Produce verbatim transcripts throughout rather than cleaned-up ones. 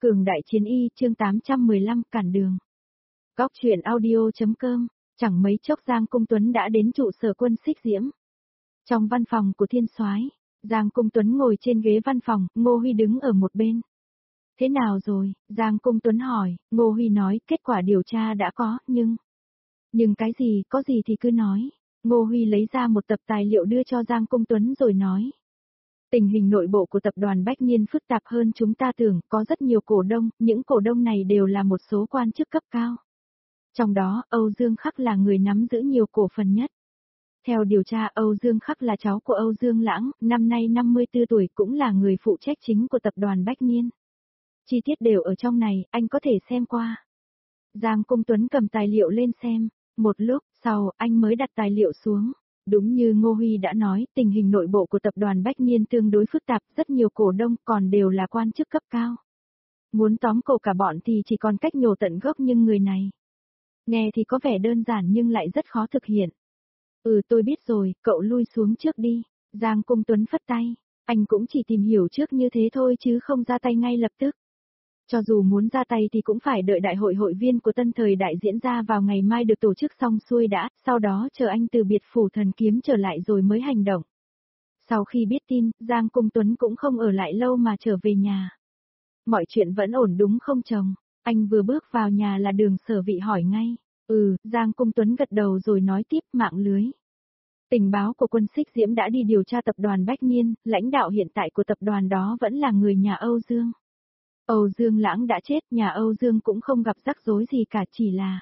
Cường đại chiến y chương tám trăm mười lăm cản đường. Góc truyện audio.com, chẳng mấy chốc Giang Cung Tuấn đã đến trụ sở quân Xích Diễm. Trong văn phòng của Thiên Soái, Giang Cung Tuấn ngồi trên ghế văn phòng, Ngô Huy đứng ở một bên. Thế nào rồi? Giang Cung Tuấn hỏi, Ngô Huy nói kết quả điều tra đã có, nhưng... Nhưng cái gì, có gì thì cứ nói. Ngô Huy lấy ra một tập tài liệu đưa cho Giang Cung Tuấn rồi nói. Tình hình nội bộ của tập đoàn Bách Niên phức tạp hơn chúng ta tưởng, có rất nhiều cổ đông, những cổ đông này đều là một số quan chức cấp cao. Trong đó, Âu Dương Khắc là người nắm giữ nhiều cổ phần nhất. Theo điều tra, Âu Dương Khắc là cháu của Âu Dương Lãng, năm nay năm mươi tư tuổi, cũng là người phụ trách chính của tập đoàn Bách Niên. Chi tiết đều ở trong này, anh có thể xem qua. Giang Cung Tuấn cầm tài liệu lên xem, một lúc sau, anh mới đặt tài liệu xuống. Đúng như Ngô Huy đã nói, tình hình nội bộ của tập đoàn Bách Niên tương đối phức tạp, rất nhiều cổ đông còn đều là quan chức cấp cao. Muốn tóm cổ cả bọn thì chỉ còn cách nhổ tận gốc, nhưng người này. Nghe thì có vẻ đơn giản nhưng lại rất khó thực hiện. Ừ, tôi biết rồi, cậu lui xuống trước đi. Giang Cung Tuấn phất tay, anh cũng chỉ tìm hiểu trước như thế thôi chứ không ra tay ngay lập tức. Cho dù muốn ra tay thì cũng phải đợi đại hội hội viên của Tân Thời Đại diễn ra vào ngày mai được tổ chức xong xuôi đã, sau đó chờ anh từ biệt phủ thần kiếm trở lại rồi mới hành động. Sau khi biết tin, Giang Cung Tuấn cũng không ở lại lâu mà trở về nhà. Mọi chuyện vẫn ổn đúng không chồng? Anh vừa bước vào nhà là Đường Sở Vị hỏi ngay. Ừ, Giang Cung Tuấn gật đầu rồi nói tiếp, mạng lưới. Tình báo của quân Xích Diễm đã đi điều tra tập đoàn Bách Niên, lãnh đạo hiện tại của tập đoàn đó vẫn là người nhà Âu Dương. Âu Dương Lãng đã chết, nhà Âu Dương cũng không gặp rắc rối gì cả, chỉ là...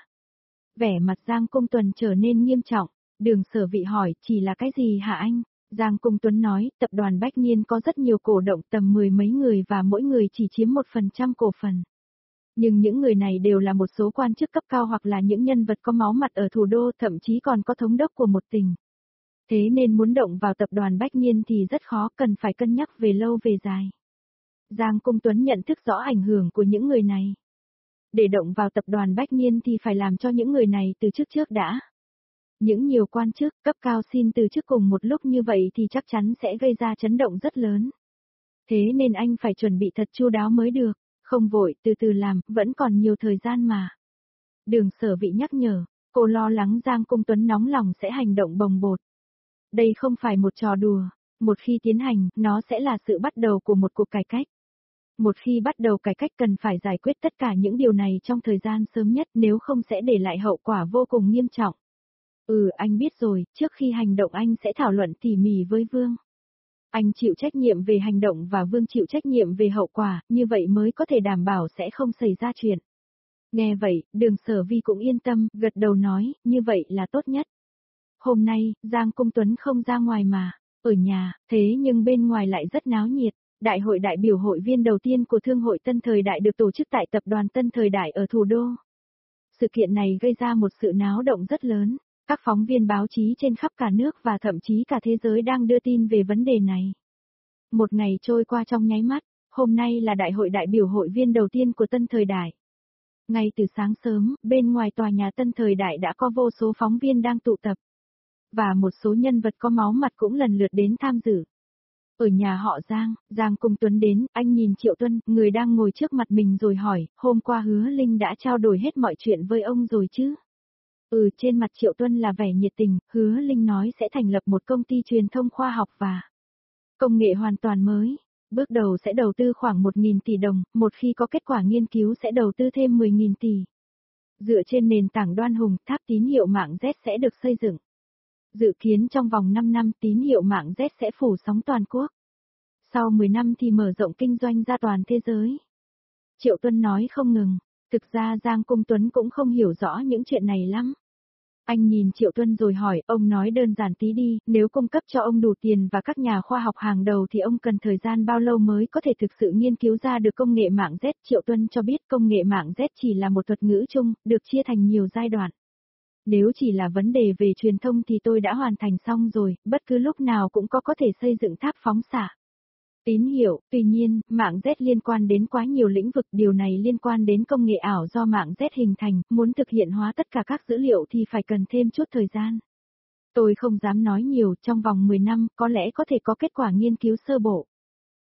Vẻ mặt Giang Cung Tuấn trở nên nghiêm trọng, Đường Sở Vị hỏi, chỉ là cái gì hả anh? Giang Cung Tuấn nói, tập đoàn Bách Niên có rất nhiều cổ động, tầm mười mấy người và mỗi người chỉ chiếm một phần trăm cổ phần. Nhưng những người này đều là một số quan chức cấp cao hoặc là những nhân vật có máu mặt ở thủ đô, thậm chí còn có thống đốc của một tỉnh. Thế nên muốn động vào tập đoàn Bách Niên thì rất khó, cần phải cân nhắc về lâu về dài. Giang Cung Tuấn nhận thức rõ ảnh hưởng của những người này. Để động vào tập đoàn Bách Niên thì phải làm cho những người này từ chức trước đã. Những nhiều quan chức cấp cao xin từ chức cùng một lúc như vậy thì chắc chắn sẽ gây ra chấn động rất lớn. Thế nên anh phải chuẩn bị thật chu đáo mới được, không vội, từ từ làm, vẫn còn nhiều thời gian mà. Đường Sở Vị nhắc nhở, cô lo lắng Giang Cung Tuấn nóng lòng sẽ hành động bồng bột. Đây không phải một trò đùa, một khi tiến hành, nó sẽ là sự bắt đầu của một cuộc cải cách. Một khi bắt đầu cải cách cần phải giải quyết tất cả những điều này trong thời gian sớm nhất, nếu không sẽ để lại hậu quả vô cùng nghiêm trọng. Ừ, anh biết rồi, trước khi hành động anh sẽ thảo luận tỉ mỉ với Vương. Anh chịu trách nhiệm về hành động và Vương chịu trách nhiệm về hậu quả, như vậy mới có thể đảm bảo sẽ không xảy ra chuyện. Nghe vậy, Đường Sở Vi cũng yên tâm, gật đầu nói, như vậy là tốt nhất. Hôm nay, Giang Cung Tuấn không ra ngoài mà, ở nhà, thế nhưng bên ngoài lại rất náo nhiệt. Đại hội đại biểu hội viên đầu tiên của Thương hội Tân Thời Đại được tổ chức tại tập đoàn Tân Thời Đại ở thủ đô. Sự kiện này gây ra một sự náo động rất lớn, các phóng viên báo chí trên khắp cả nước và thậm chí cả thế giới đang đưa tin về vấn đề này. Một ngày trôi qua trong nháy mắt, hôm nay là đại hội đại biểu hội viên đầu tiên của Tân Thời Đại. Ngay từ sáng sớm, bên ngoài tòa nhà Tân Thời Đại đã có vô số phóng viên đang tụ tập. Và một số nhân vật có máu mặt cũng lần lượt đến tham dự. Ở nhà họ Giang, Giang Cung Tuấn đến, anh nhìn Triệu Tuân, người đang ngồi trước mặt mình rồi hỏi, hôm qua Hứa Linh đã trao đổi hết mọi chuyện với ông rồi chứ? Ừ, trên mặt Triệu Tuân là vẻ nhiệt tình, Hứa Linh nói sẽ thành lập một công ty truyền thông khoa học và công nghệ hoàn toàn mới. Bước đầu sẽ đầu tư khoảng một nghìn tỷ đồng, một khi có kết quả nghiên cứu sẽ đầu tư thêm mười nghìn tỷ. Dựa trên nền tảng Đoan Hùng, tháp tín hiệu mạng Z sẽ được xây dựng. Dự kiến trong vòng năm năm tín hiệu mạng Z sẽ phủ sóng toàn quốc. Sau mười năm thì mở rộng kinh doanh ra toàn thế giới. Triệu Tuân nói không ngừng, thực ra Giang Cung Tuấn cũng không hiểu rõ những chuyện này lắm. Anh nhìn Triệu Tuân rồi hỏi, ông nói đơn giản tí đi, nếu cung cấp cho ông đủ tiền và các nhà khoa học hàng đầu thì ông cần thời gian bao lâu mới có thể thực sự nghiên cứu ra được công nghệ mạng Z? Triệu Tuân cho biết công nghệ mạng Z chỉ là một thuật ngữ chung, được chia thành nhiều giai đoạn. Nếu chỉ là vấn đề về truyền thông thì tôi đã hoàn thành xong rồi, bất cứ lúc nào cũng có có thể xây dựng tháp phóng xạ. Tín hiệu, tuy nhiên, mạng Z liên quan đến quá nhiều lĩnh vực, điều này liên quan đến công nghệ ảo do mạng Z hình thành, muốn thực hiện hóa tất cả các dữ liệu thì phải cần thêm chút thời gian. Tôi không dám nói nhiều, trong vòng mười năm, có lẽ có thể có kết quả nghiên cứu sơ bộ.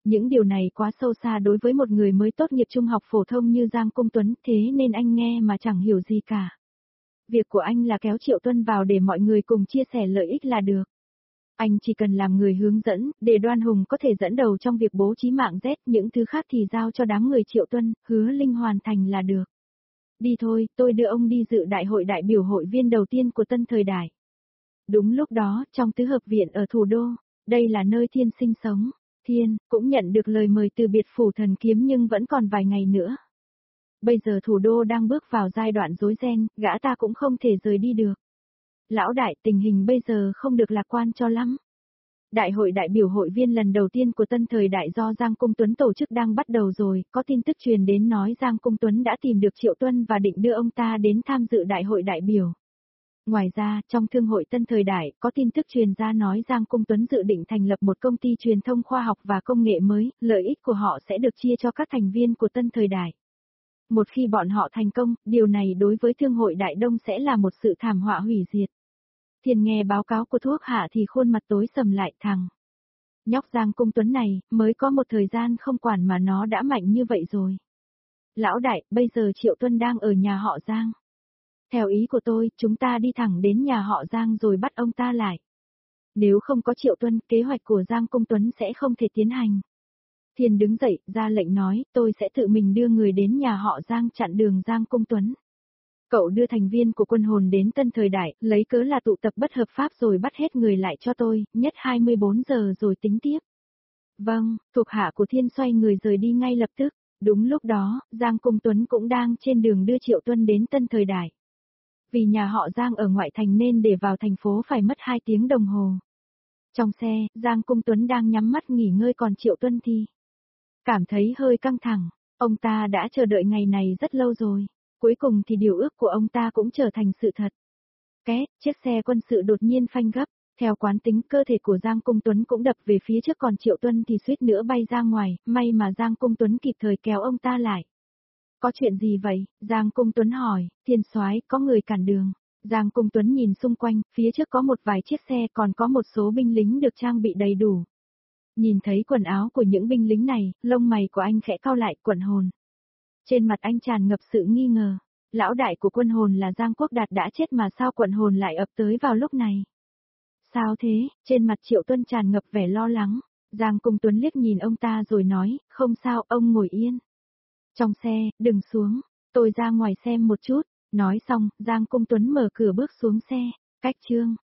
Những điều này quá sâu xa đối với một người mới tốt nghiệp trung học phổ thông như Giang Cung Tuấn, thế nên anh nghe mà chẳng hiểu gì cả. Việc của anh là kéo Triệu Tuân vào để mọi người cùng chia sẻ lợi ích là được. Anh chỉ cần làm người hướng dẫn, để Đoan Hùng có thể dẫn đầu trong việc bố trí mạng Z, những thứ khác thì giao cho đám người Triệu Tuân, Hứa Linh hoàn thành là được. Đi thôi, tôi đưa ông đi dự đại hội đại biểu hội viên đầu tiên của Tân Thời Đại. Đúng lúc đó, trong tứ hợp viện ở thủ đô, đây là nơi Thiên sinh sống. Thiên, cũng nhận được lời mời từ biệt phủ thần kiếm nhưng vẫn còn vài ngày nữa. Bây giờ thủ đô đang bước vào giai đoạn rối ren, gã ta cũng không thể rời đi được. Lão đại, tình hình bây giờ không được lạc quan cho lắm. Đại hội đại biểu hội viên lần đầu tiên của Tân Thời Đại do Giang Cung Tuấn tổ chức đang bắt đầu rồi, có tin tức truyền đến nói Giang Cung Tuấn đã tìm được Triệu Tuân và định đưa ông ta đến tham dự đại hội đại biểu. Ngoài ra, trong thương hội Tân Thời Đại, có tin tức truyền ra nói Giang Cung Tuấn dự định thành lập một công ty truyền thông khoa học và công nghệ mới, lợi ích của họ sẽ được chia cho các thành viên của Tân Thời Đại. Một khi bọn họ thành công, điều này đối với thương hội Đại Đông sẽ là một sự thảm họa hủy diệt. Thiên nghe báo cáo của Thuốc Hạ thì khuôn mặt tối sầm lại, thằng nhóc Giang Cung Tuấn này, mới có một thời gian không quản mà nó đã mạnh như vậy rồi. Lão đại, bây giờ Triệu Tuân đang ở nhà họ Giang. Theo ý của tôi, chúng ta đi thẳng đến nhà họ Giang rồi bắt ông ta lại. Nếu không có Triệu Tuân, kế hoạch của Giang Cung Tuấn sẽ không thể tiến hành. Thiên đứng dậy, ra lệnh nói, tôi sẽ tự mình đưa người đến nhà họ Giang chặn đường Giang Cung Tuấn. Cậu đưa thành viên của quân hồn đến Tân Thời Đại, lấy cớ là tụ tập bất hợp pháp rồi bắt hết người lại cho tôi, nhất hai mươi bốn giờ rồi tính tiếp. Vâng, thuộc hạ của Thiên xoay người rời đi ngay lập tức. Đúng lúc đó, Giang Cung Tuấn cũng đang trên đường đưa Triệu Tuân đến Tân Thời Đại. Vì nhà họ Giang ở ngoại thành nên để vào thành phố phải mất hai tiếng đồng hồ. Trong xe, Giang Cung Tuấn đang nhắm mắt nghỉ ngơi còn Triệu Tuân thì cảm thấy hơi căng thẳng, ông ta đã chờ đợi ngày này rất lâu rồi. Cuối cùng thì điều ước của ông ta cũng trở thành sự thật. Két, chiếc xe quân sự đột nhiên phanh gấp, theo quán tính cơ thể của Giang Cung Tuấn cũng đập về phía trước còn Triệu Tuân thì suýt nữa bay ra ngoài, may mà Giang Cung Tuấn kịp thời kéo ông ta lại. Có chuyện gì vậy? Giang Cung Tuấn hỏi, Thiên soái, có người cản đường. Giang Cung Tuấn nhìn xung quanh, phía trước có một vài chiếc xe còn có một số binh lính được trang bị đầy đủ. Nhìn thấy quần áo của những binh lính này, lông mày của anh khẽ cau lại, quận hồn. Trên mặt anh tràn ngập sự nghi ngờ. Lão đại của quân hồn là Giang Quốc Đạt đã chết mà sao quận hồn lại ập tới vào lúc này? Sao thế? Trên mặt Triệu Tuân tràn ngập vẻ lo lắng. Giang Cung Tuấn liếc nhìn ông ta rồi nói, không sao, ông ngồi yên. Trong xe, đừng xuống, tôi ra ngoài xem một chút. Nói xong, Giang Cung Tuấn mở cửa bước xuống xe. Cách chương.